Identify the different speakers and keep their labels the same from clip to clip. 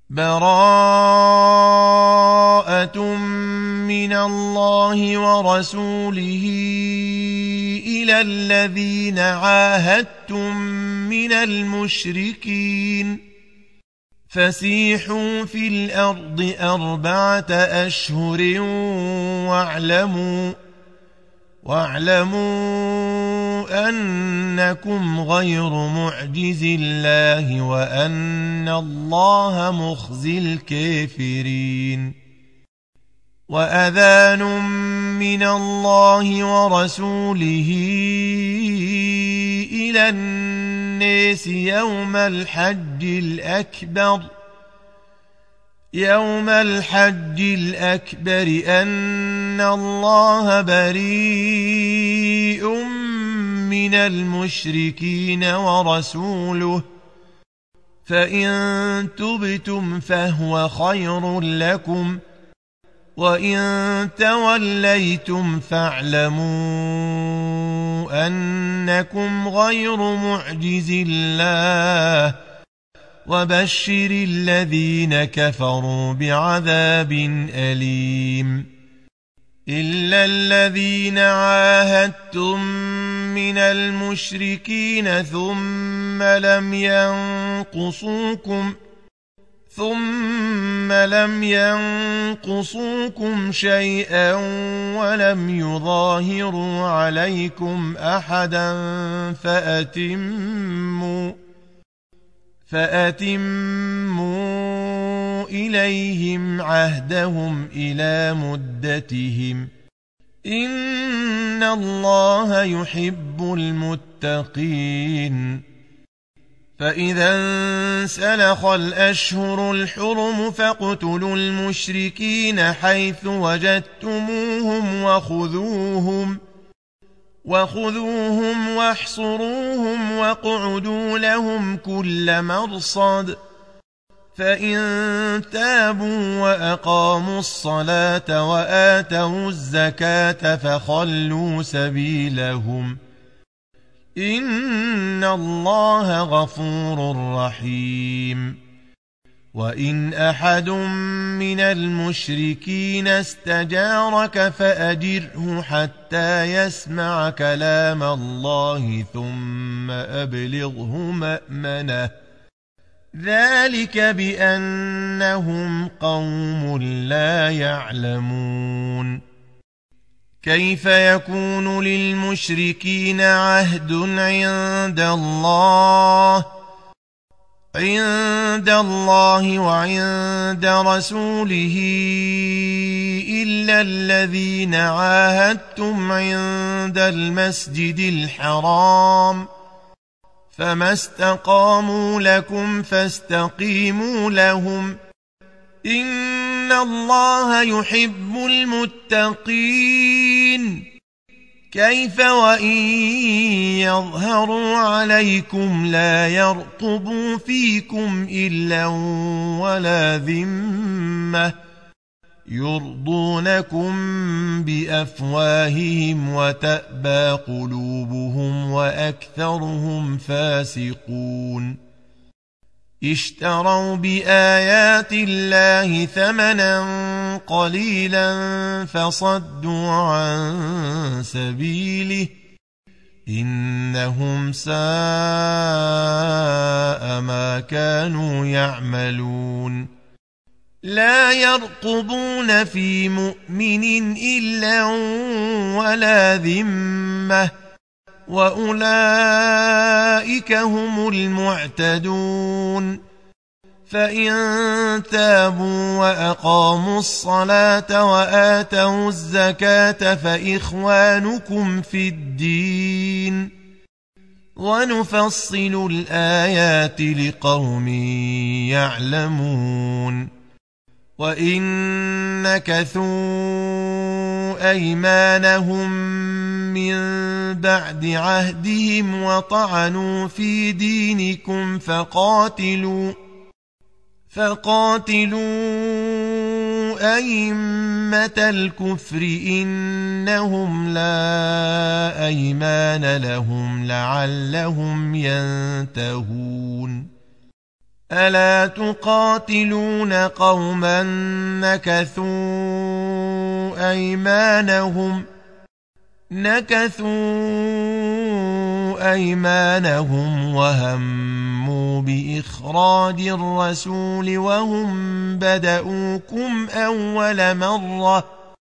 Speaker 1: براءة من الله ورسوله إلى الذين عاهدتم من المشركين فسيحوا في الأرض 4 أشهر واعلموا أنكم غير معجز الله وأن الله مخزي الكافرين وأذان من الله ورسوله إلى الناس يوم الحج الأكبر أن الله بريء من المشركين ورسوله فإن تبتم فهو خير لكم وإن توليتم فاعلموا أنكم غير معجز الله وبشر الذين كفروا بعذاب أليم إلا الذين عاهدتم من المشركين ثم لم ينقصوكم شيئا ولم يظاهروا عليكم أحدا فأتموا إليهم عهدهم إلى مدتهم إن الله يحب المتقين فإذا انسلخ الأشهر الحرم فاقتلوا المشركين حيث وجدتموهم وخذوهم واحصروهم واقعدوا لهم كل مرصد فإن تابوا وأقاموا الصلاة وآتوا الزكاة فخلوا سبيلهم إن الله غفور رحيم وإن أحد من المشركين استجارك فأجره حتى يسمع كلام الله ثم أبلغه مأمنه ذلك بأنهم قوم لا يعلمون كيف يكون للمشركين عهد عند الله وعند رسوله إلا الذين عاهدتم عند المسجد الحرام فما استقاموا لكم فاستقيموا لهم إن الله يحب المتقين كيف وإن يظهروا عليكم لا يرقبوا فيكم إلا ولا ذمة يرضونكم بأفواههم وتأبى قلوبهم وأكثرهم فاسقون اشتروا بآيات الله ثمنا قليلا فصدوا عن سبيله إنهم ساء ما كانوا يعملون لا يرقبون في مؤمن إلا ولا ذمة وأولئك هم المعتدون فإن تابوا وأقاموا الصلاة وآتوا الزكاة فإخوانكم في الدين ونفصل الآيات لقوم يعلمون وإن نكثوا أيمانهم من بعد عهدهم وطعنوا في دينكم فقاتلوا أئمة الكفر إنهم لا أيمان لهم لعلهم ينتهون ألا تقاتلون قوما نكثوا أيمانهم وهموا بإخراج الرسول وهم بدؤوكم أول مرة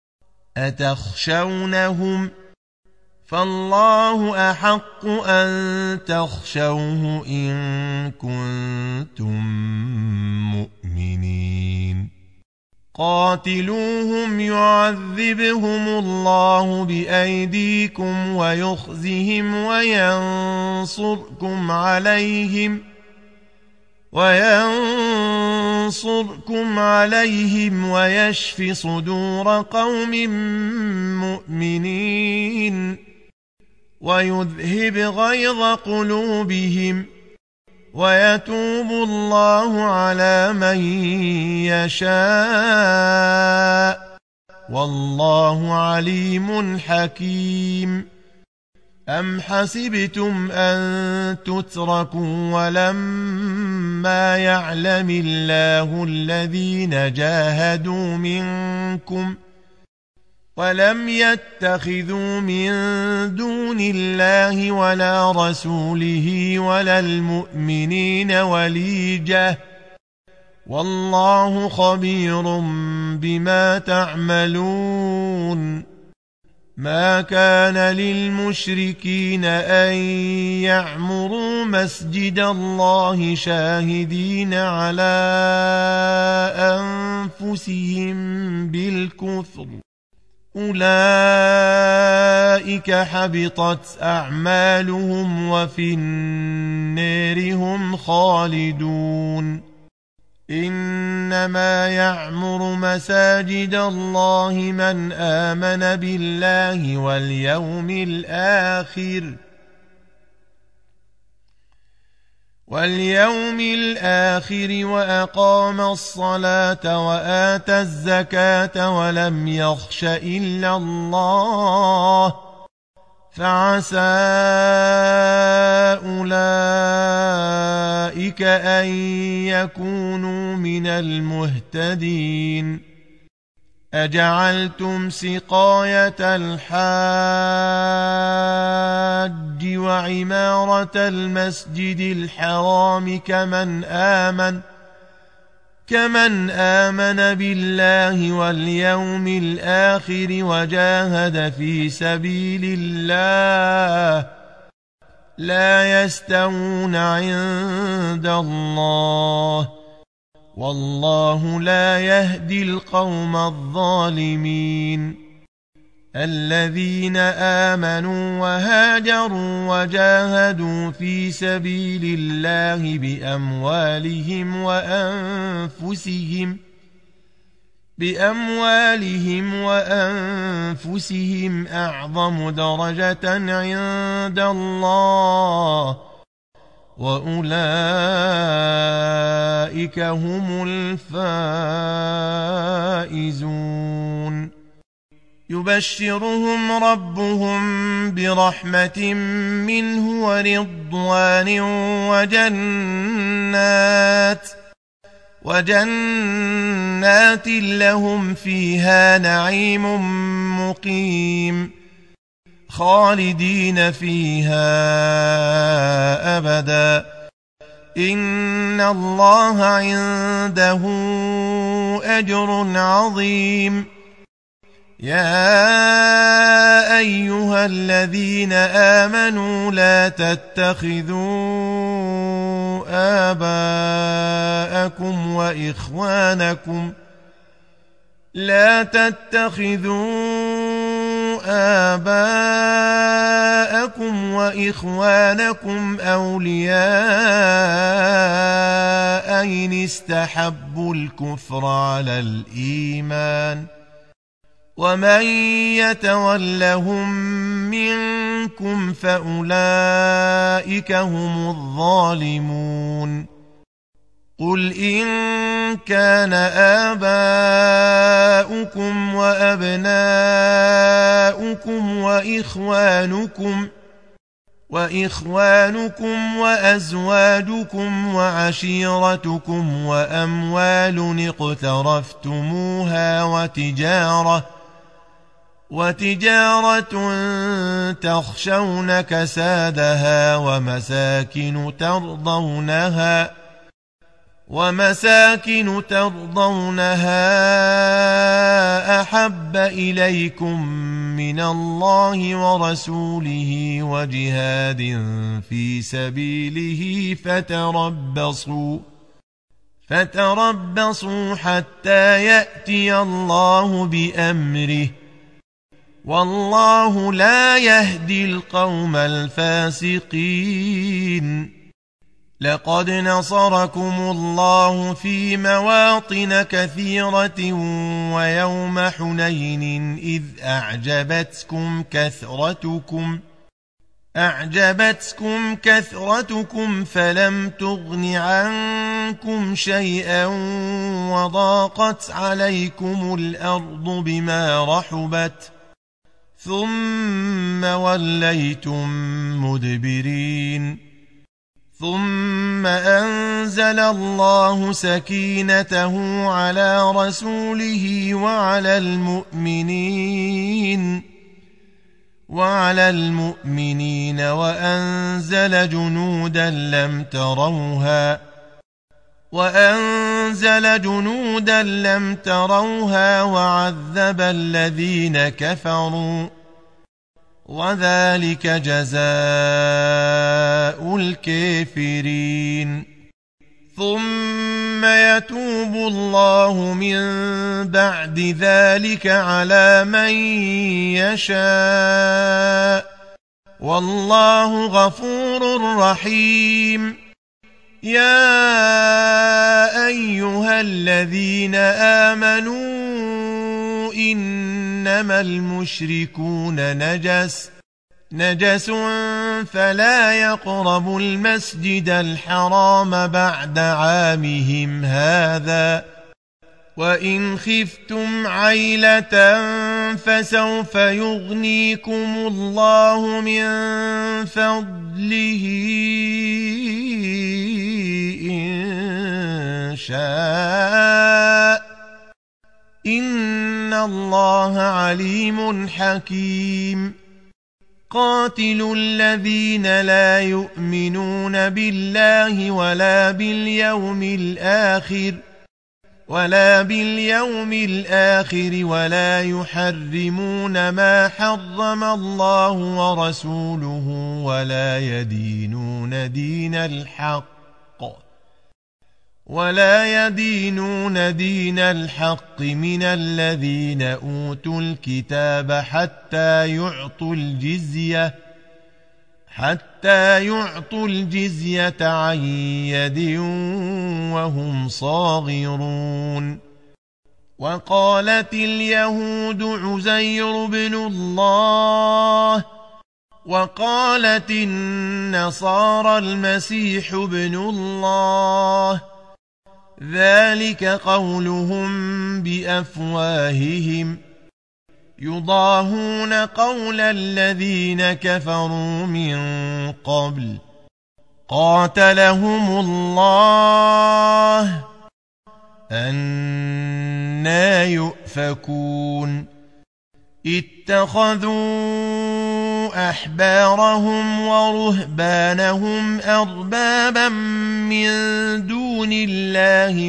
Speaker 1: أتخشونهم فالله أحق أن تخشوه إن كنتم مؤمنين قاتلوهم يعذبهم الله بأيديكم ويخزهم وينصركم عليهم ويشف صدور قوم مؤمنين ويذهب غيظ قلوبهم ويتوب الله على من يشاء والله عليم حكيم أم حسبتم أن تتركوا ولما يعلم الله الذين جاهدوا منكم ولم يتخذوا من دون الله ولا رسوله ولا المؤمنين وليجة والله خبير بما تعملون ما كان للمشركين أن يعمروا مسجد الله شاهدين على أنفسهم بالكفر أولئك حبطت أعمالهم وفي النار هم خالدون إنما يعمر مساجد الله من آمن بالله واليوم الآخر وأقام الصلاة وآتى الزكاة ولم يخش إلا الله فعسى أولئك أن يكونوا من المهتدين أجعلتم سقاية الحاج وعمارة المسجد الحرام كمن آمن بالله واليوم الآخر وجاهد في سبيل الله لا يستوون عند الله والله لا يهدي القوم الظالمين الذين آمنوا وهاجروا وجاهدوا في سبيل الله بأموالهم وأنفسهم أعظم درجة عند الله وأولئك هم الفائزون يبشرهم ربهم برحمة منه ورضوان وجنات لهم فيها نعيم مقيم خالدين فيها أبدا إن الله عنده أجر عظيم يا أيها الذين آمنوا لا تتخذوا آباءكم وإخوانكم أولياء إن استحبوا الكفر على الإيمان ومن يتولهم منكم فأولئك هم الظالمون قل إن كان آباؤكم وأبناؤكم وإخوانكم وأزواجكم وعشيرتكم وأموال اقترفتموها وتجارة تخشون كسادها ومساكن ترضونها أحب إليكم من الله ورسوله وجهاد في سبيله فتربصوا حتى يأتي الله بأمره والله لا يهدي القوم الفاسقين. لقد نصركم الله في مواطن كثيرة ويوم حنين إذ أعجبتكم كثرتكم فلم تغن عنكم شيئا وضاقت عليكم الأرض بما رحبت ثم وليتم مدبرين. ثم أنزل الله سكينته على رسوله وعلى المؤمنين وأنزل جنودا لم تروها وعذب الذين كفروا وذلك جزاء الكافرين. ثم يتوب الله من بعد ذلك على من يشاء والله غفور رحيم. يا أيها الذين آمنوا إنما المشركون نجس فلا يقربوا المسجد الحرام بعد عامهم هذا وإن خفتم عيلة فسوف يغنيكم الله من فضله إن شاء إن الله عليم حكيم. قاتلوا الذين لا يؤمنون بالله ولا باليوم الآخر ولا يحرمون ما حرم الله ورسوله ولا يدينون دين الحق من الذين أوتوا الكتاب حتى يعطوا الجزية عن يد وهم صاغرون. وقالت اليهود عزير بن الله وقالت النصارى المسيح بن الله ذلك قولهم بأفواههم يضاهون قول الذين كفروا من قبل قاتلهم الله أنى يؤفكون. اتخذوا أحبارهم ورهبانهم أربابا من دون الله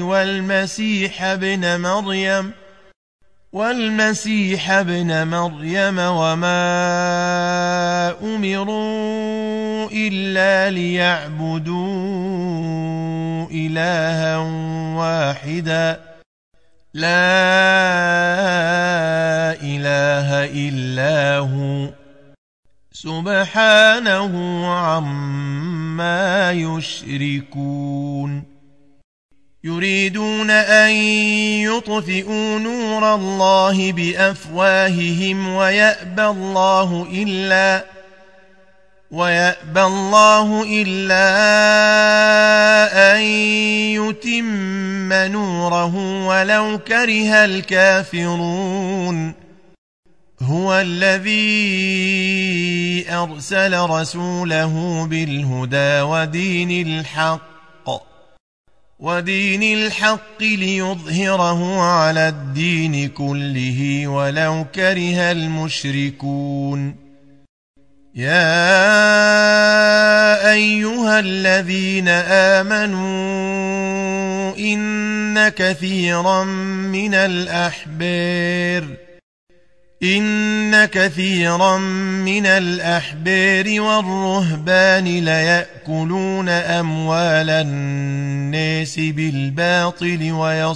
Speaker 1: والمسيح ابن مريم وما أمروا إلا ليعبدوا إلها واحدا لا إله إلا هو سبحانه عما يشركون. يريدون أن يطفئوا نور الله بأفواههم ويأبى الله إلا أن يتم نوره ولو كره الكافرون. هو الذي أرسل رسوله بالهدى ودين الحق ليظهره على الدين كله ولو كره المشركون يا أيها الذين آمنوا إن كثيرا من الأحبار والرهبان ليأكلون أموال الناس بالباطل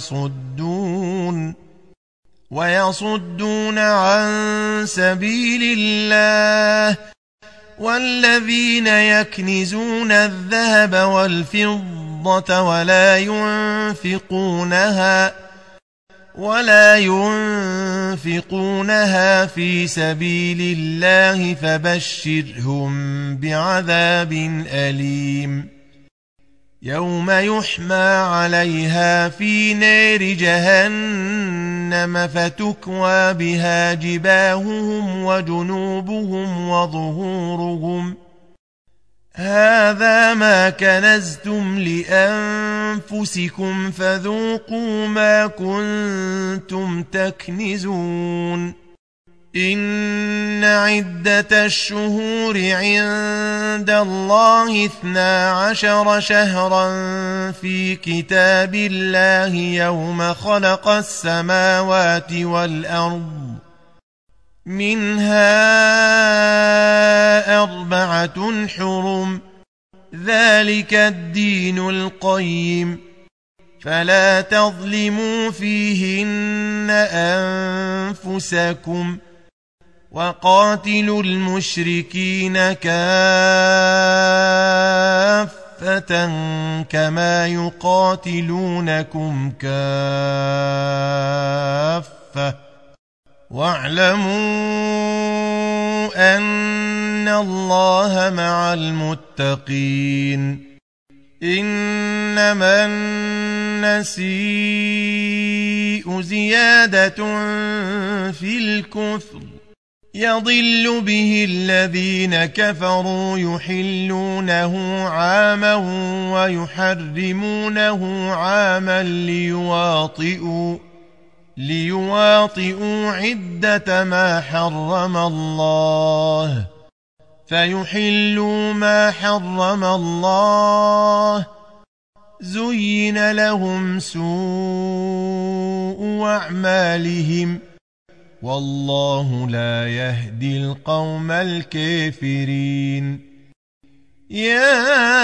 Speaker 1: ويصدون عن سبيل الله والذين يكنزون الذهب والفضة ولا ينفقونها في سبيل الله فبشرهم بعذاب أليم يوم يحمى عليها في نار جهنم فتكوى بها جباههم وجنوبهم وظهورهم هذا ما كنزتم لأنفسكم فذوقوا ما كنتم تكنزون إن عدة الشهور عند الله 12 شهرا في كتاب الله يوم خلق السماوات والأرض منها 4 حرم ذلك الدين القيم فلا تظلموا فيهن أنفسكم وقاتلوا المشركين كافة كما يقاتلونكم كافة واعلموا أن الله مع المتقين إنما النسيء زيادة في الكفر يضل به الذين كفروا يحلونه عاما ويحرمونه عاما ليواطئوا عدة ما حرم الله فيحلوا ما حرم الله زين لهم سوء أعمالهم والله لا يهدي القوم الكافرين يا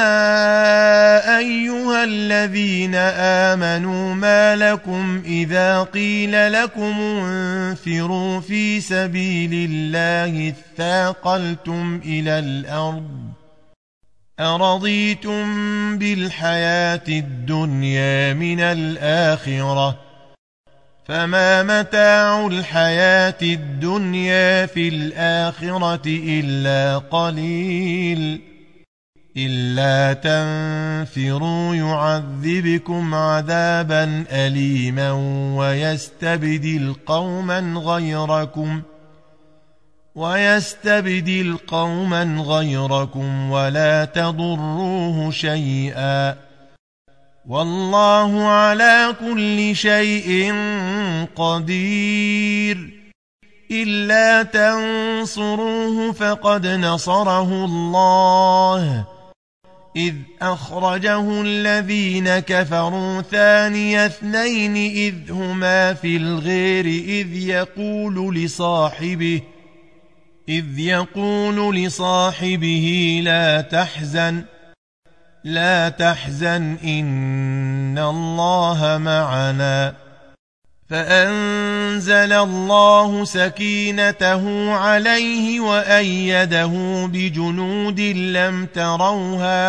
Speaker 1: أيها الذين آمنوا ما لكم إذا قيل لكم انفروا في سبيل الله اثاقلتم إلى الأرض أرضيتم بالحياة الدنيا من الآخرة فما متاع الحياة الدنيا في الآخرة إلا قليل إلا تنفروا يعذبكم عذابا أليما ويستبدل قوما غيركم ولا تضروه شيئا والله على كل شيء قدير إلا تنصروه فقد نصره الله إذ أخرجه الذين كفروا ثاني اثنين إذ هما في الغير إذ يقول لصاحبه لا تحزن إن الله معنا فأنزل الله سكينته عليه وأيده بجنود لم تروها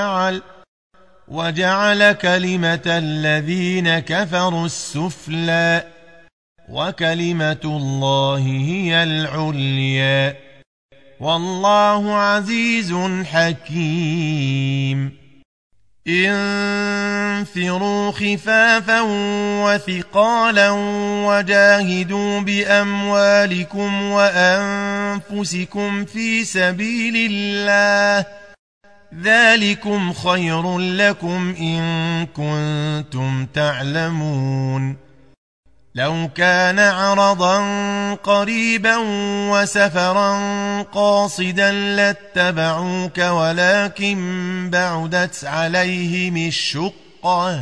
Speaker 1: وجعل كلمة الذين كفروا السفلى وكلمة الله هي العليا والله عزيز حكيم انفروا خفافا وثقالا وجاهدوا بأموالكم وأنفسكم في سبيل الله ذلكم خير لكم إن كنتم تعلمون لو كان عرضا قريبا وسفرا قاصدا لاتبعوك ولكن بعدت عليهم الشقة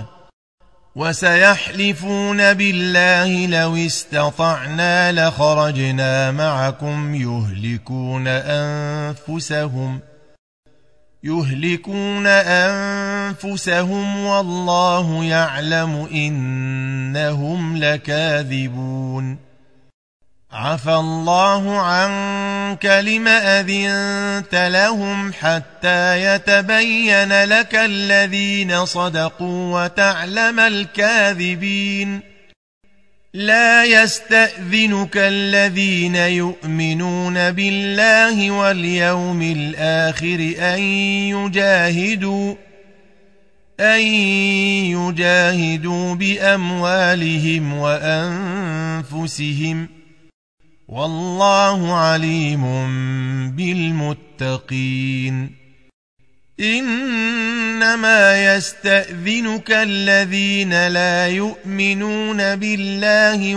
Speaker 1: وسيحلفون بالله لو استطعنا لخرجنا معكم يهلكون أنفسهم والله يعلم إنهم لكاذبون عفى الله عنك لم أذنت لهم حتى يتبين لك الذين صدقوا وتعلم الكاذبين لا يستأذنك الذين يؤمنون بالله واليوم الآخر أن يجاهدوا بأموالهم وأنفسهم والله عليم بالمتقين إنما يستأذنك الذين لا يؤمنون بالله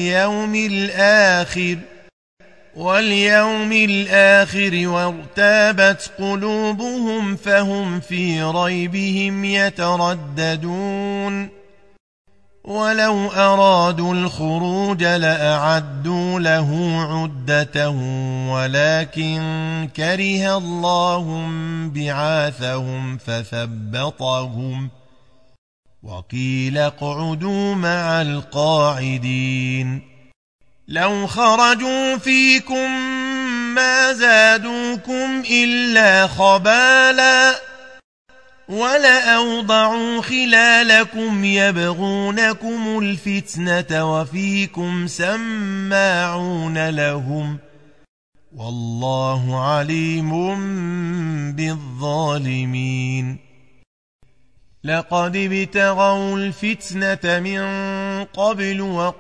Speaker 1: واليوم الآخر وارتابت قلوبهم فهم في ريبهم يترددون ولو أرادوا الخروج لأعدوا له عدة ولكن كره الله بعاثهم فثبطهم وقيل اقعدوا مع القاعدين لو خرجوا فيكم ما زادوكم إلا خبالا ولأوضعوا خلالكم يبغونكم الفتنة وفيكم سماعون لهم والله عليم بالظالمين لقد ابتغوا الفتنة من قبل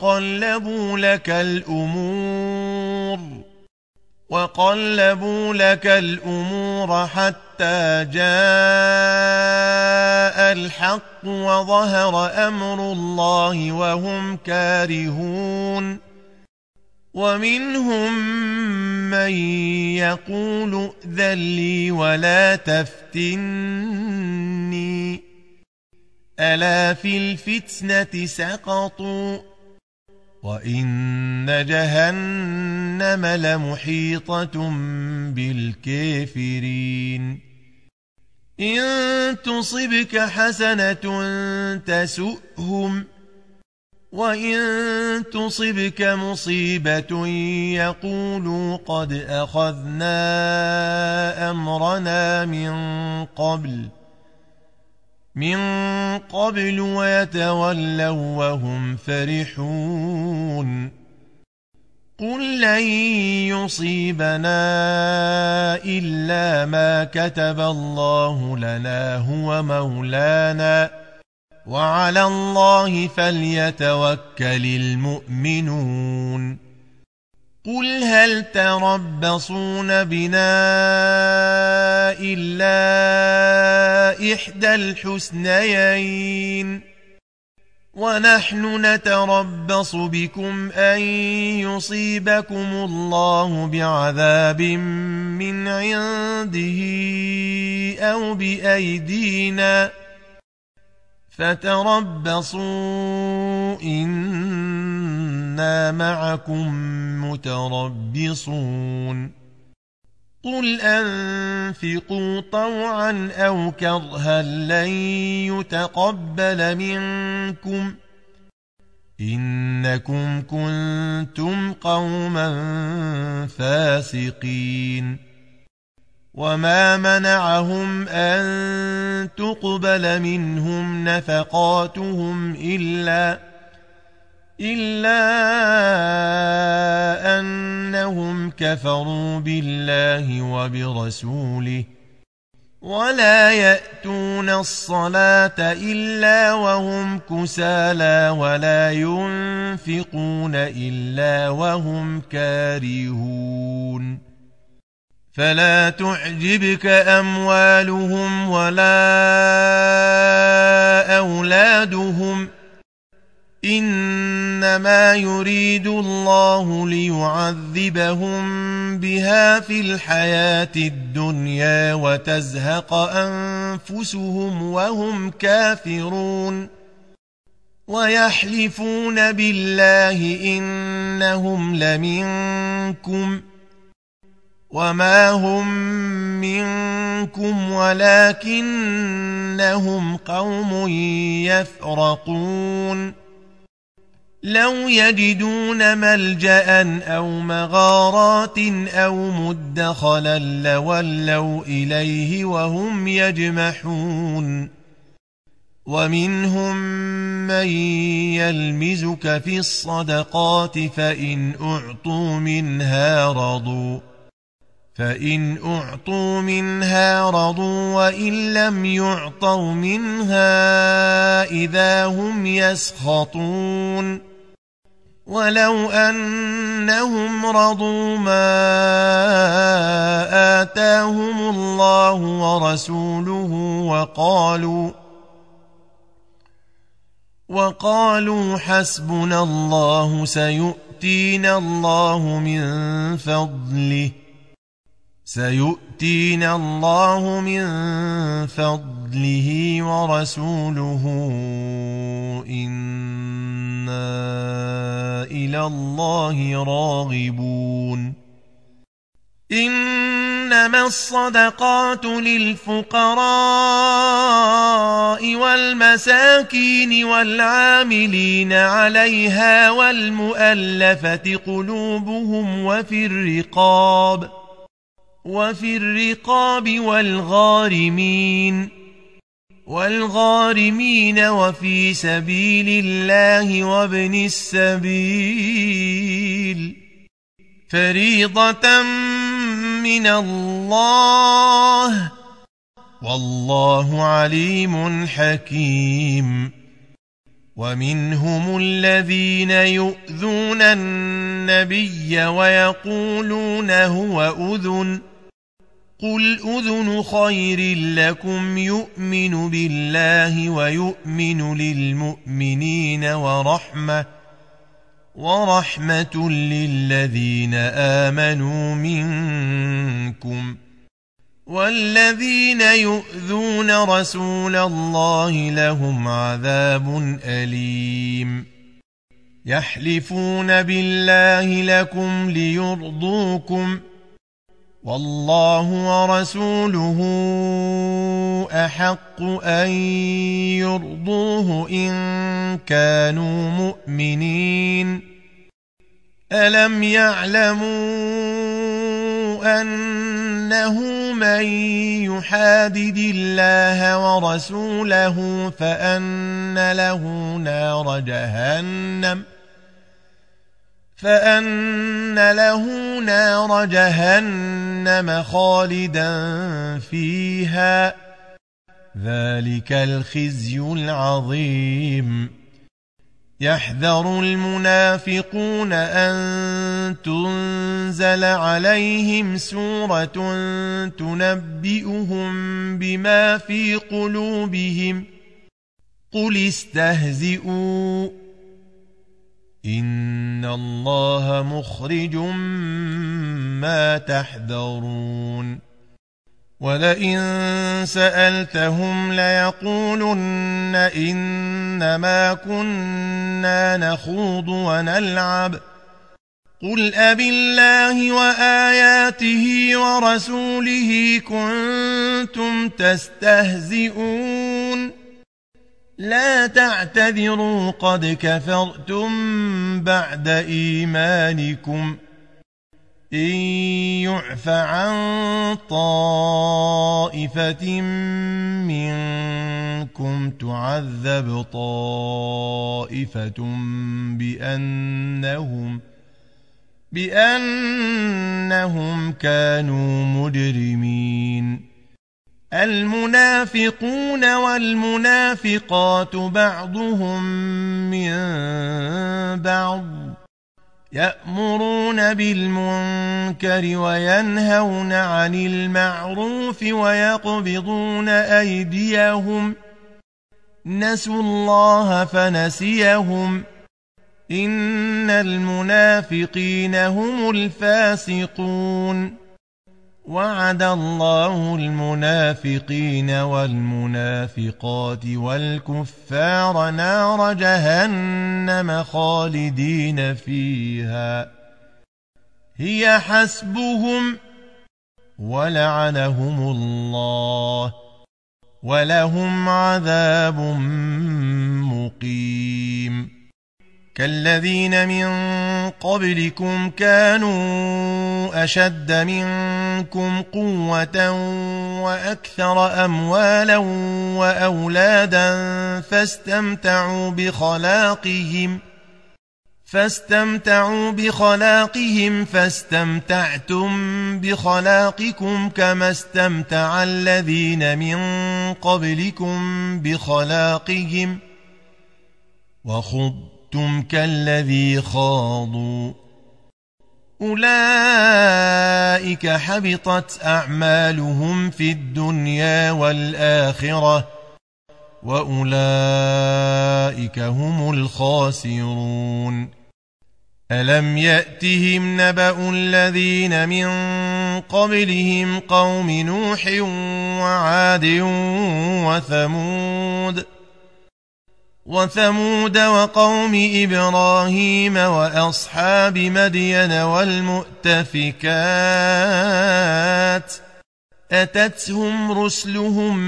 Speaker 1: وقلبوا لك الأمور حتى جاء الحق وظهر أمر الله وهم كارهون ومنهم من يقول ائذن لي ولا تفتني ألا في الفتنة سقطوا وإن جهنم لمحيطة بالكافرين إن تصبك حسنة تسؤهم وإن تصبك مصيبة يقولوا قد أخذنا أمرنا من قبل ويتولوا وهم فرحون قل لن يصيبنا إلا ما كتب الله لنا هو مولانا وعلى الله فليتوكل المؤمنون قل هل تربصون بنا إلا إحدى الحسنيين ونحن نتربص بكم أن يصيبكم الله بعذاب من عنده أو بأيدينا فتربصوا إنا معكم متربصون قل أنفقوا طوعا أو كرها لن يتقبل منكم إنكم كنتم قوما فاسقين وما منعهم أن تقبل منهم نفقاتهم إلا أنهم كفروا بالله وبرسوله ولا يأتون الصلاة إلا وهم كسالى ولا ينفقون إلا وهم كارهون فلا تعجبك أموالهم ولا أولادهم إنما يريد الله ليعذبهم بها في الحياة الدنيا وتزهق أنفسهم وهم كافرون ويحلفون بالله إنهم لمنكم وما هم منكم ولكنهم قوم يفرقون لو يجدون ملجأ أو مغارات أو مدخلا لولوا إليه وهم يجمحون ومنهم من يلمزك في الصدقات فإن أعطوا منها رضوا وإن لم يعطوا منها إذا هم يسخطون ولو أنهم رضوا ما آتاهم الله ورسوله وقالوا حسبنا الله سيؤتينا الله من فضله ورسوله إنا إلى الله راغبون إنما الصدقات للفقراء والمساكين والعاملين عليها والمؤلفة قلوبهم وفي الرقاب والغارمين وفي سبيل الله وابن السبيل فريضة من الله والله عليم حكيم ومنهم الذين يؤذون النبي ويقولون هو أذن قل أذن خير لكم يؤمن بالله ويؤمن للمؤمنين ورحمة للذين آمنوا منكم والذين يؤذون رسول الله لهم عذاب أليم يحلفون بالله لكم ليرضوكم والله ورسوله أحق أن يرضوه إن كانوا مؤمنين ألم يعلموا أنه من يحادد الله ورسوله فأن له نار جهنم خالدا فيها ذلك الخزي العظيم يحذر المنافقون أن تنزل عليهم سورة تنبئهم بما في قلوبهم قل استهزئوا إن الله مخرج ما تحذرون ولئن سألتهم ليقولن إنما كنا نخوض ونلعب قل أبالله وآياته ورسوله كنتم تستهزئون لا تعتذروا قد كفرتم بعد إيمانكم إن يعف عن طائفة منكم تعذب طائفة بأنهم كانوا مجرمين المنافقون والمنافقات بعضهم من بعض يأمرون بالمنكر وينهون عن المعروف ويقبضون أيديهم نسوا الله فنسيهم إن المنافقين هم الفاسقون وعد الله المنافقين والمنافقات والكفار نار جهنم خالدين فيها هي حسبهم ولعنهم الله ولهم عذاب مقيم كالذين من قبلكم كانوا أشد منكم قوة وأكثر أموالا وأولادا فاستمتعوا بخلاقهم فاستمتعتم بخلاقكم كما استمتع الذين من قبلكم بخلاقهم وخضتم كالذي خاضوا أولئك حبطت أعمالهم في الدنيا والآخرة وأولئك هم الخاسرون ألم يأتهم نبأ الذين من قبلهم قوم نوح وعاد وثمود وقوم إبراهيم وأصحاب مدين والمؤتفكات أتتهم رسلهم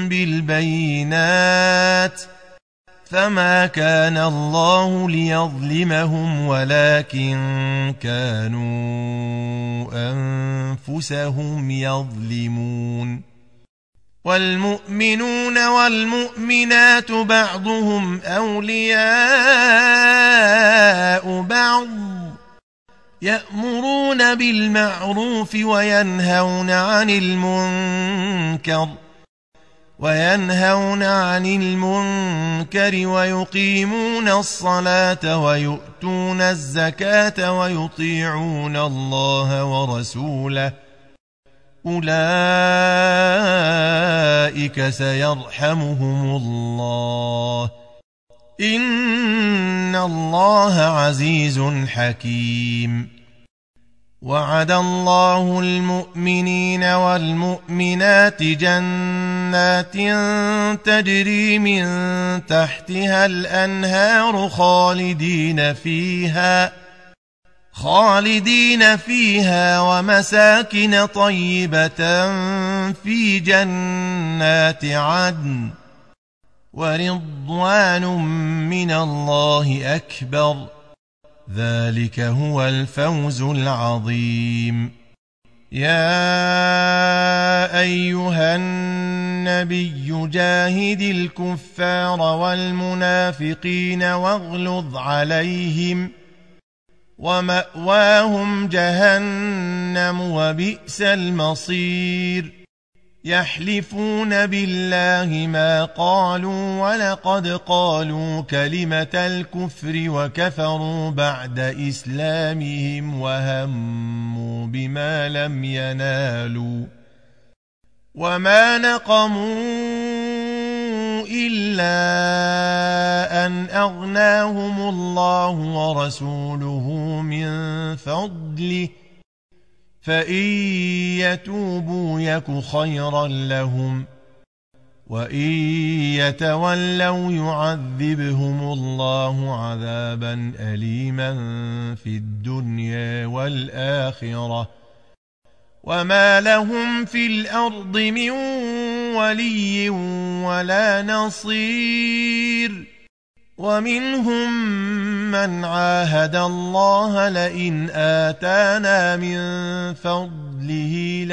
Speaker 1: بالبينات فما كان الله ليظلمهم ولكن كانوا أنفسهم يظلمون والمؤمنون والمؤمنات بعضهم أولياء بعض يأمرون بالمعروف وينهون عن المنكر ويقيمون الصلاة ويؤتون الزكاة ويطيعون الله ورسوله أولئك سيرحمهم الله إن الله عزيز حكيم وعد الله المؤمنين والمؤمنات جنات تجري من تحتها الأنهار خالدين فيها ومساكن طيبة في جنات عدن ورضوان من الله أكبر ذلك هو الفوز العظيم يا أيها النبي جاهد الكفار والمنافقين واغلظ عليهم ومأواهم جهنم وبئس المصير يحلفون بالله ما قالوا ولقد قالوا كلمة الكفر وكفروا بعد إسلامهم وهموا بما لم ينالوا وما نقموا إلا أن أغناهم الله ورسوله من فضله فإن يتوبوا يك خيرا لهم وإن يتولوا يعذبهم الله عذابا أليما في الدنيا والآخرة وما لهم في الأرض من ولي ولا نصير ومنهم من عاهد الله لئن آتانا من فضله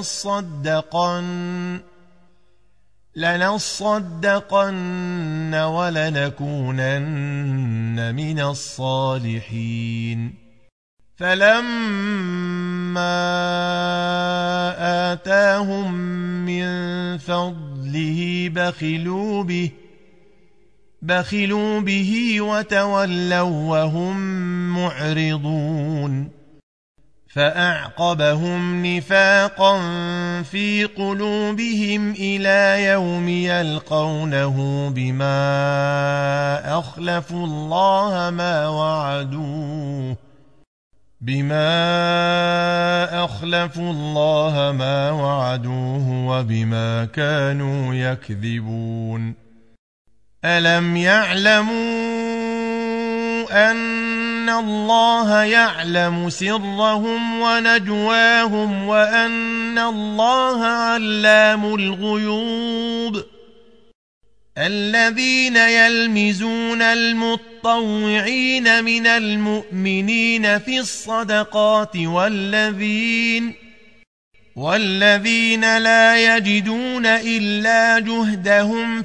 Speaker 1: لنصدقن ولنكونن من الصالحين فلما آتاهم من فضله بخلوا به وتولوا وهم معرضون فأعقبهم نفاقا في قلوبهم إلى يوم يلقونه بما أخلفوا الله ما وعدوه وبما كانوا يكذبون ألم يعلموا أن الله يعلم سرهم ونجواهم وأن الله علام الغيوب الذين يلمزون المطوعين من المؤمنين في الصدقات والذين لا يجدون إلا جهدهم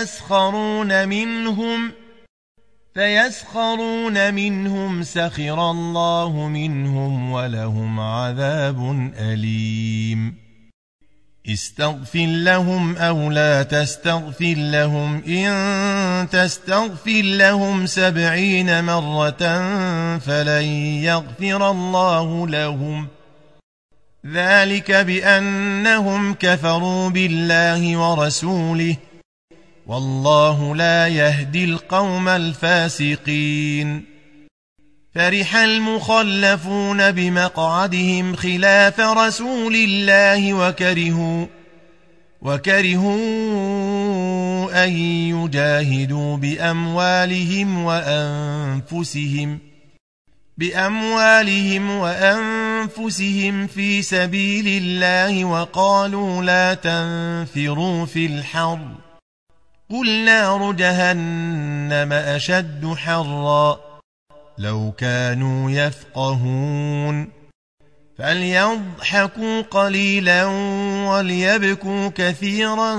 Speaker 1: فيسخرون منهم سخر الله منهم ولهم عذاب أليم استغفر لهم أو لا تستغفر لهم إن تستغفر لهم 70 مرة فلن يغفر الله لهم ذلك بأنهم كفروا بالله ورسوله والله لا يهدي القوم الفاسقين فرح المخلفون بمقعدهم خلاف رسول الله وكرهوا أن يجاهدوا بأموالهم وأنفسهم في سبيل الله وقالوا لا تنفروا في الحر قل نار جهنم أشد حرا لو كانوا يفقهون فليضحكوا قليلا وليبكوا كثيرا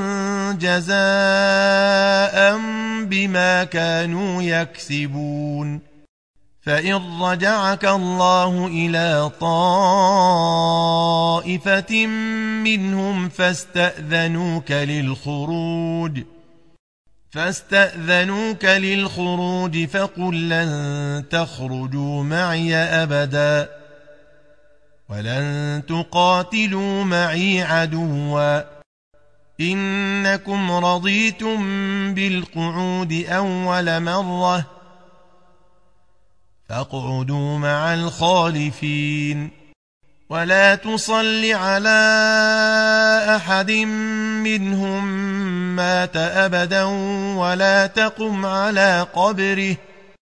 Speaker 1: جزاء بما كانوا يكسبون فإن رجعك الله إلى طائفة منهم فاستأذنوك للخروج فقل لن تخرجوا معي أبدا ولن تقاتلوا معي عدوا إنكم رضيتم بالقعود أول مرة فاقعدوا مع الخالفين ولا تصل على أحد منهم مات أبدا ولا تقم على قبره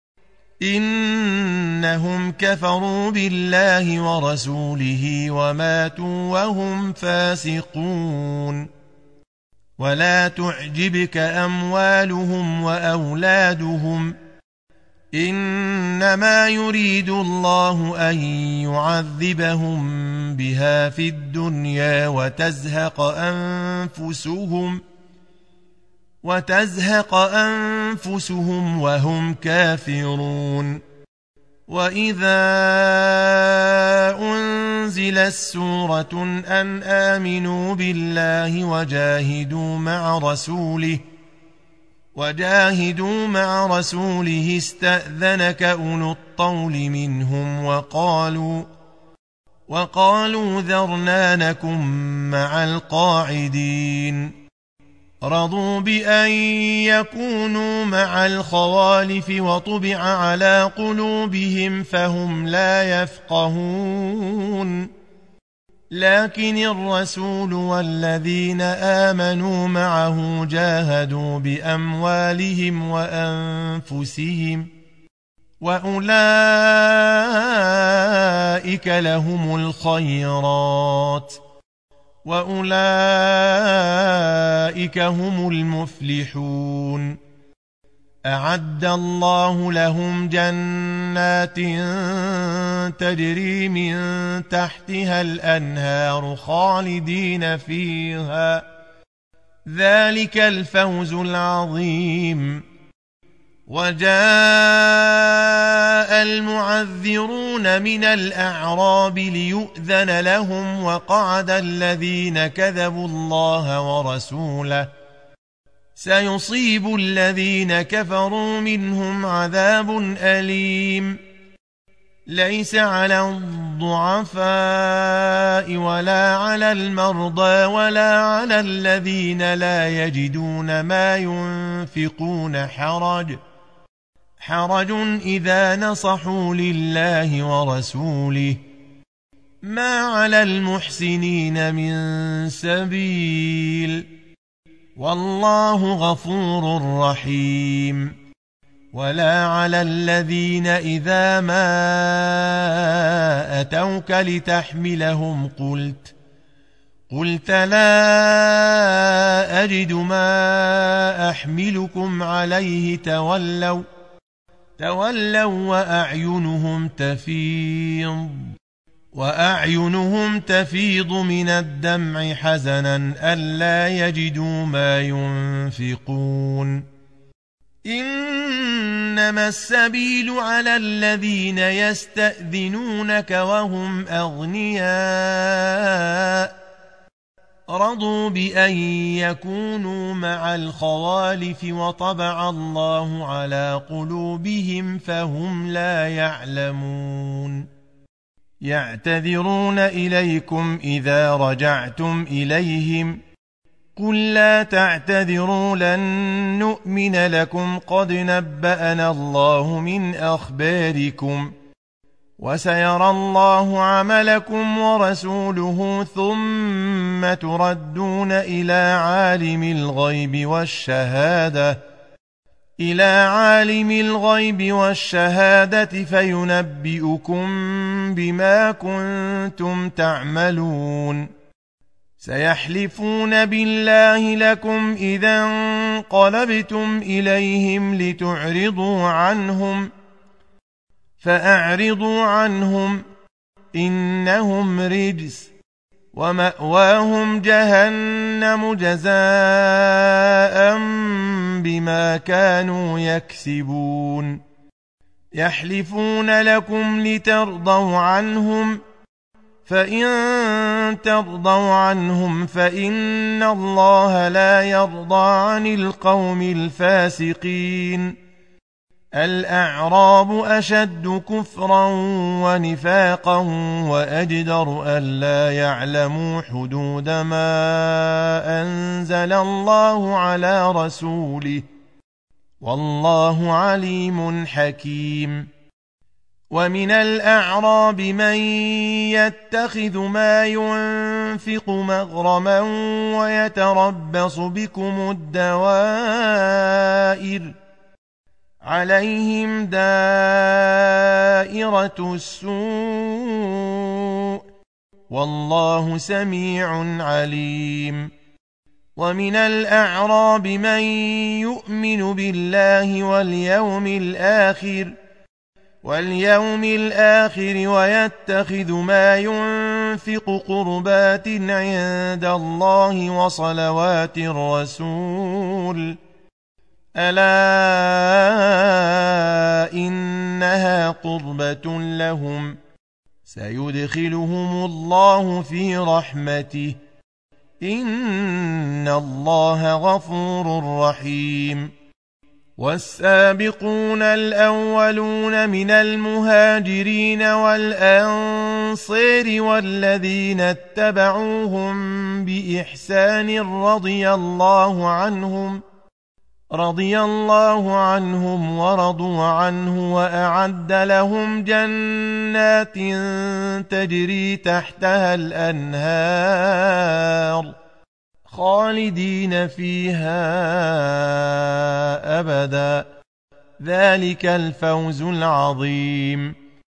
Speaker 1: إنهم كفروا بالله ورسوله وماتوا وهم فاسقون ولا تعجبك أموالهم وأولادهم إنما يريد الله أن يعذبهم بها في الدنيا وتزهق أنفسهم وهم كافرون وإذا أنزلت سورة أن آمنوا بالله وجاهدوا مع رسوله استأذنك أولو الطول منهم وقالوا ذرنا نكن مع القاعدين رضوا بأن يكونوا مع الخوالف وطبع على قلوبهم فهم لا يفقهون لكن الرسول والذين آمنوا معه جاهدوا بأموالهم وأنفسهم وأولئك لهم الخيرات وأولئك هم المفلحون أعد الله لهم جنات تجري من تحتها الأنهار خالدين فيها ذلك الفوز العظيم وجاء المعذرون من الأعراب ليؤذن لهم وقعد الذين كذبوا الله ورسوله سيصيب الذين كفروا منهم عذاب أليم ليس على الضعفاء ولا على المرضى ولا على الذين لا يجدون ما ينفقون حرج إذا نصحوا لله ورسوله ما على المحسنين من سبيل والله غفور رحيم ولا على الذين إذا ما أتوك لتحملهم قلت لا أجد ما أحملكم عليه تولوا وأعينهم تفيض من الدمع حزنا ألا يجدوا ما ينفقون إنما السبيل على الذين يستأذنونك وهم أغنياء رضوا بأن يكونوا مع الخوالف وطبع الله على قلوبهم فهم لا يعلمون يعتذرون إليكم إذا رجعتم إليهم قل لا تعتذروا لن نؤمن لكم قد نبأنا الله من أخباركم وسيرى الله عملكم ورسوله ثم تردون إلى عالم الغيب والشهادة فينبئكم بما كنتم تعملون سيحلفون بالله لكم إذا انقلبتم إليهم لتعرضوا عنهم فأعرضوا عنهم إنهم رجس ومأواهم جهنم جزاء بما كانوا يكسبون يحلفون لكم لترضوا عنهم فإن ترضوا عنهم فإن الله لا يرضى عن القوم الفاسقين الأعراب أشد كفرا ونفاقا وأجدر ألا يعلموا حدود ما أنزل الله على رسوله والله عليم حكيم ومن الأعراب من يتخذ ما ينفق مغرما ويتربص بكم الدوائر عليهم دائرة السوء والله سميع عليم ومن الأعراب من يؤمن بالله واليوم الآخر ويتخذ ما ينفق قربات عند الله وصلوات الرسول ألا إنها قربة لهم سيدخلهم الله في رحمته إن الله غفور رحيم والسابقون الأولون من المهاجرين والأنصار والذين اتبعوهم بإحسان رضي الله عنهم ورضوا عنه وأعد لهم جنات تجري تحتها الأنهار خالدين فيها أبدا ذلك الفوز العظيم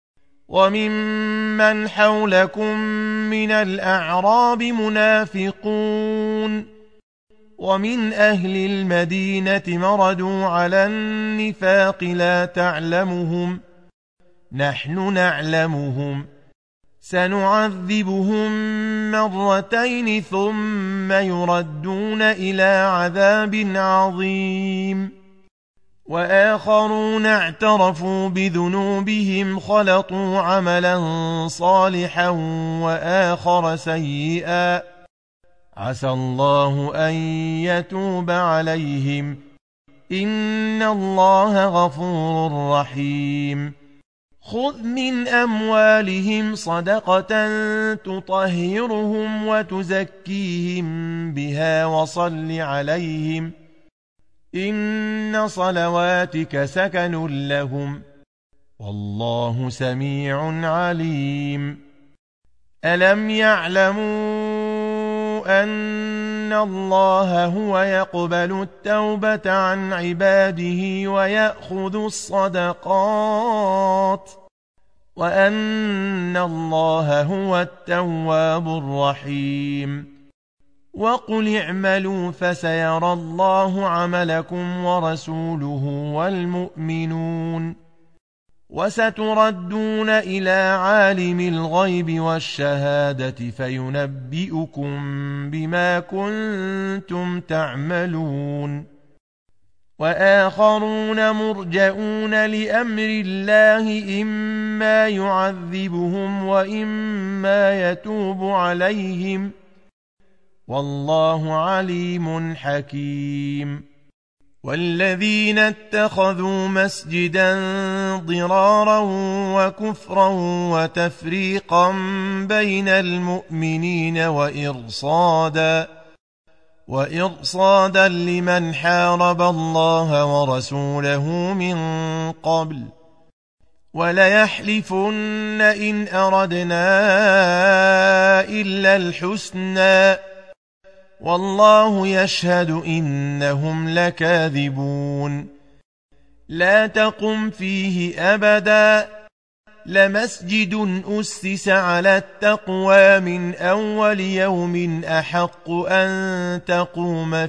Speaker 1: وممن حولكم من الأعراب منافقون ومن أهل المدينة مردوا على النفاق لا تعلمهم نحن نعلمهم سنعذبهم مرتين ثم يردون إلى عذاب عظيم وآخرون اعترفوا بذنوبهم خلطوا عملا صالحا وآخر سيئا عسى الله أن يتوب عليهم إن الله غفور رحيم خذ من أموالهم صدقة تطهرهم وتزكيهم بها وصل عليهم إن صلواتك سكن لهم والله سميع عليم ألم يعلموا أن الله هو يقبل التوبة عن عباده ويأخذ الصدقات وأن الله هو التواب الرحيم وقل اعملوا فسيرى الله عملكم ورسوله والمؤمنون وستردون إلى عالم الغيب والشهادة فينبئكم بما كنتم تعملون وآخرون مرجئون لأمر الله إما يعذبهم وإما يتوب عليهم والله عليم حكيم والذين اتخذوا مسجدا ضرارا وكفرا وتفريقا بين المؤمنين وإرصادا لمن حارب الله ورسوله من قبل وليحلفن إن أردنا إلا الحسنى والله يشهد إنهم لكاذبون لا تقم فيه أبدا لمسجد أسس على التقوى من أول يوم أحق أن تقوم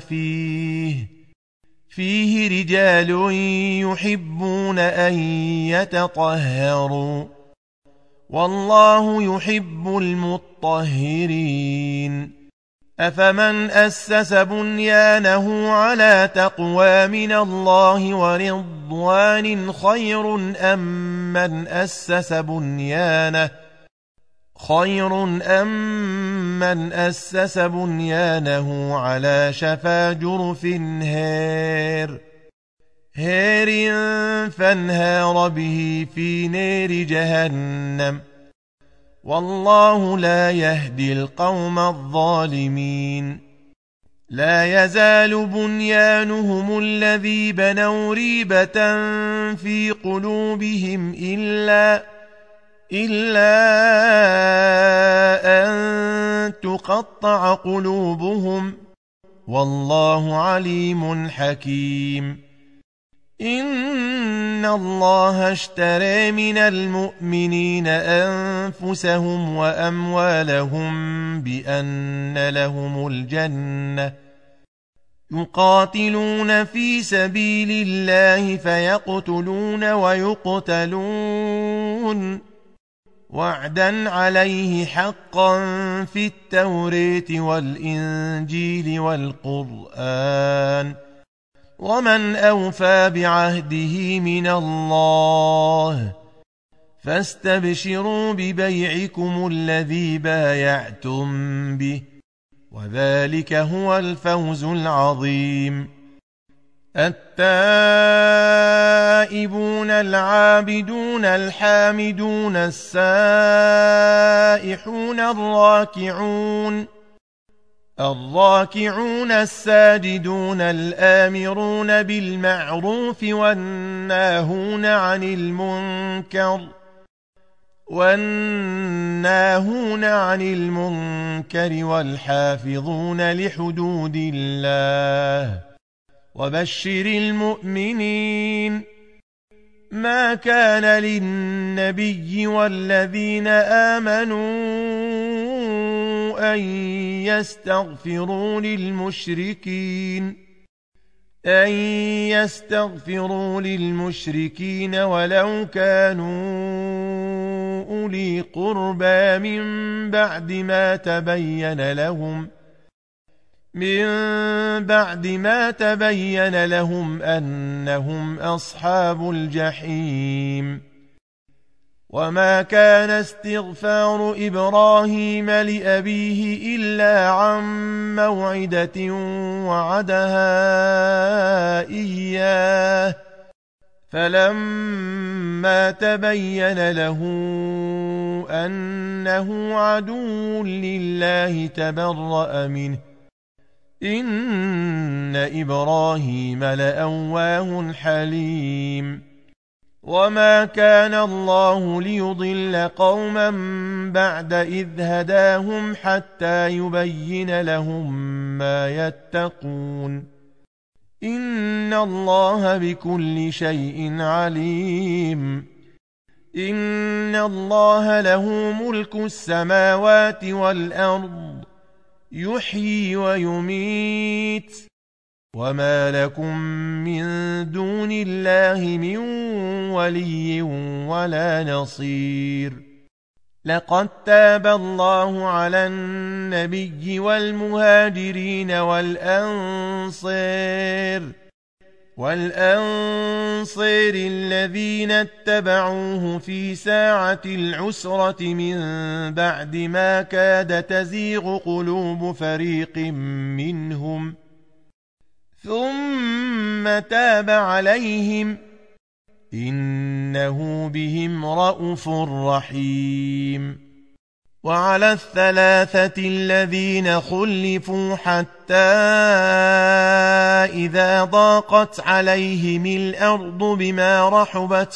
Speaker 1: فيه رجال يحبون أن يتطهروا والله يحب المطهرين أفمن أسس بنيانه على تقوى من الله ورضوان خير أم من أسس بنيانه على شفا جرف هار فانهار به في نار جهنم والله لا يهدي القوم الظالمين لا يزال بنيانهم الذي بنوا ريبة في قلوبهم إلا أن تقطع قلوبهم والله عليم حكيم إن الله اشترى من المؤمنين أنفسهم وأموالهم بأن لهم الجنة يقاتلون في سبيل الله فيقتلون ويقتلون وعدا عليه حقا في التوراة والإنجيل والقرآن ومن أوفى بعهده من الله فاستبشروا ببيعكم الذي بايعتم به وذلك هو الفوز العظيم التائبون العابدون الحامدون السائحون الراكعون الساجدون الآمرون بالمعروف والناهون عن المنكر والحافظون لحدود الله وبشر المؤمنين ما كان للنبي والذين آمنوا أن يستغفروا للمشركين ولو كانوا أولي قربى من بعد ما تبين لهم من بعد ما تبين لهم أنهم أصحاب الجحيم. وما كان استغفار إبراهيم لأبيه إلا عن موعدة وعدها إياه، فلما تبين له أنه عدو لله تبرأ منه، إن إبراهيم لأواه حليم. وما كان الله ليضل قوما بعد إذ هداهم حتى يبين لهم ما يتقون، إن الله بكل شيء عليم. إن الله له ملك السماوات والأرض، يحيي ويميت، وما لكم من دون الله من ولي ولا نصير. لقد تاب الله على النبي والمهاجرين والأنصار الذين اتبعوه في ساعة العسرة من بعد ما كاد تزيغ قلوب فريق منهم، ثم تاب عليهم، إنه بهم رءوف رحيم. وعلى الثلاثة الذين خلفوا حتى إذا ضاقت عليهم الأرض بما رحبت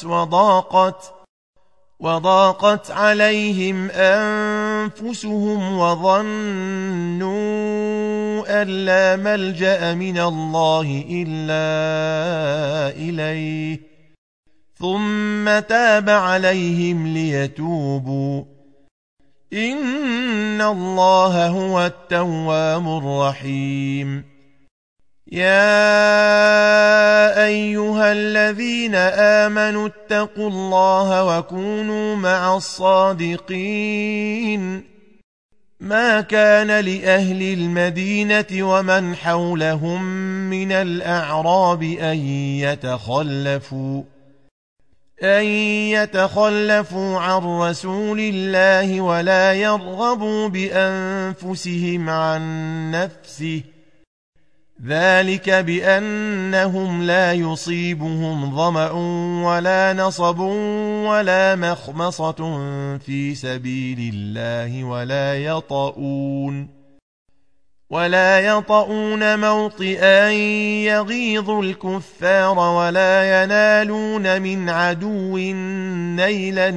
Speaker 1: وضاقت عليهم أنفسهم وظنوا أن لا ملجأ من الله إلا إليه، ثم تاب عليهم ليتوبوا، إن الله هو التواب الرحيم. يا أيها الذين آمنوا اتقوا الله وكونوا مع الصادقين. ما كان لأهل المدينة ومن حولهم من الأعراب أن يتخلفوا عن رسول الله ولا يرغبوا بأنفسهم عن نفسه، ذلك بأنهم لا يصيبهم ظمأ ولا نصب ولا مخمصة في سبيل الله ولا يطؤون موطئا يغيظ الكفار ولا ينالون من عدو نيلا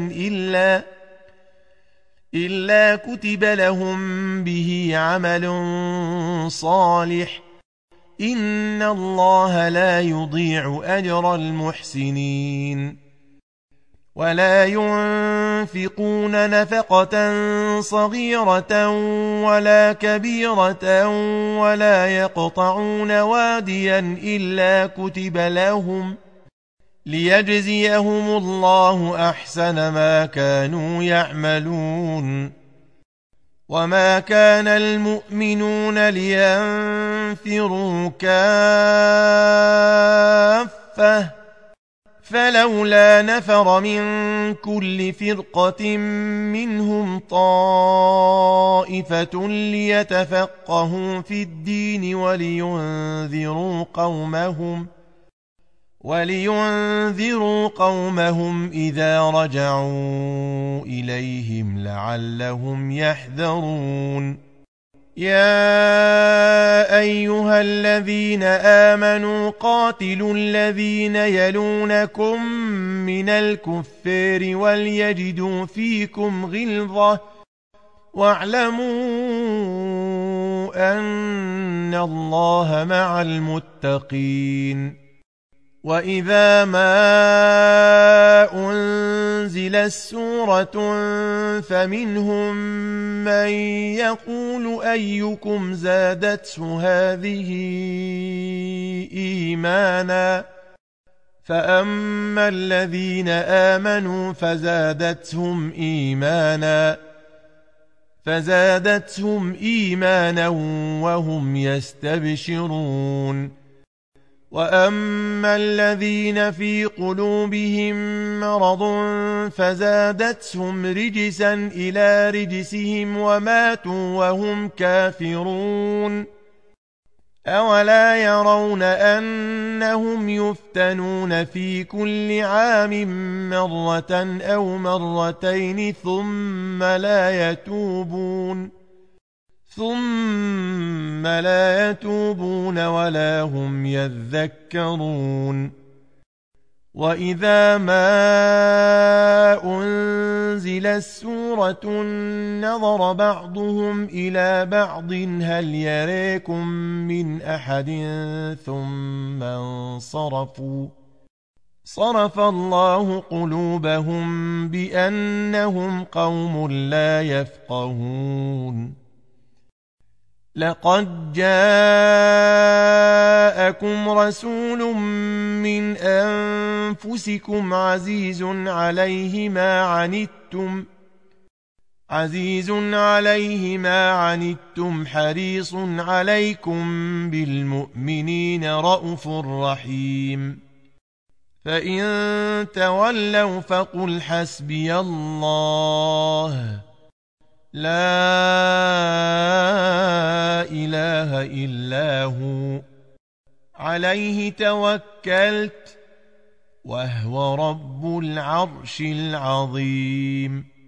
Speaker 1: إلا كتب لهم به عمل صالح، إن الله لا يضيع أجر المحسنين. ولا ينفقون نفقة صغيرة ولا كبيرة ولا يقطعون واديا إلا كتب لهم ليجزيهم الله أحسن ما كانوا يعملون. وما كان المؤمنون لينفروا كافة، فلولا نفر من كل فرقة منهم طائفة ليتفقهوا في الدين ولينذروا قومهم إذا رجعوا إليهم لعلهم يحذرون. يا أيها الذين آمنوا قاتلوا الذين يلونكم من الكفار وليجدوا فيكم غلظة، واعلموا أن الله مع المتقين. وإذا ما أنزلت سورة فمنهم من يقول أيكم زادته هذه إيمانا، فأما الذين آمنوا فزادتهم إيمانا، فزادتهم إيمانا وهم يستبشرون وأما الذين في قلوبهم مرض فزادتهم رجسا إلى رجسهم وماتوا وهم كافرون أولا يرون أنهم يفتنون في كل عام مرة أو مرتين ثم لا يتوبون ولا هم يذكرون وإذا ما أنزلت سورة نظر بعضهم إلى بعض هل يريكم من أحد ثم انصرفوا صرف الله قلوبهم بأنهم قوم لا يفقهون لقد جاءكم رسول من أنفسكم عزيز عليه ما عنتم حريص عليكم بالمؤمنين رءوف رحيم فإن تولوا فقل حسبي الله لا إله إلا هو عليه توكلت وهو رب العرش العظيم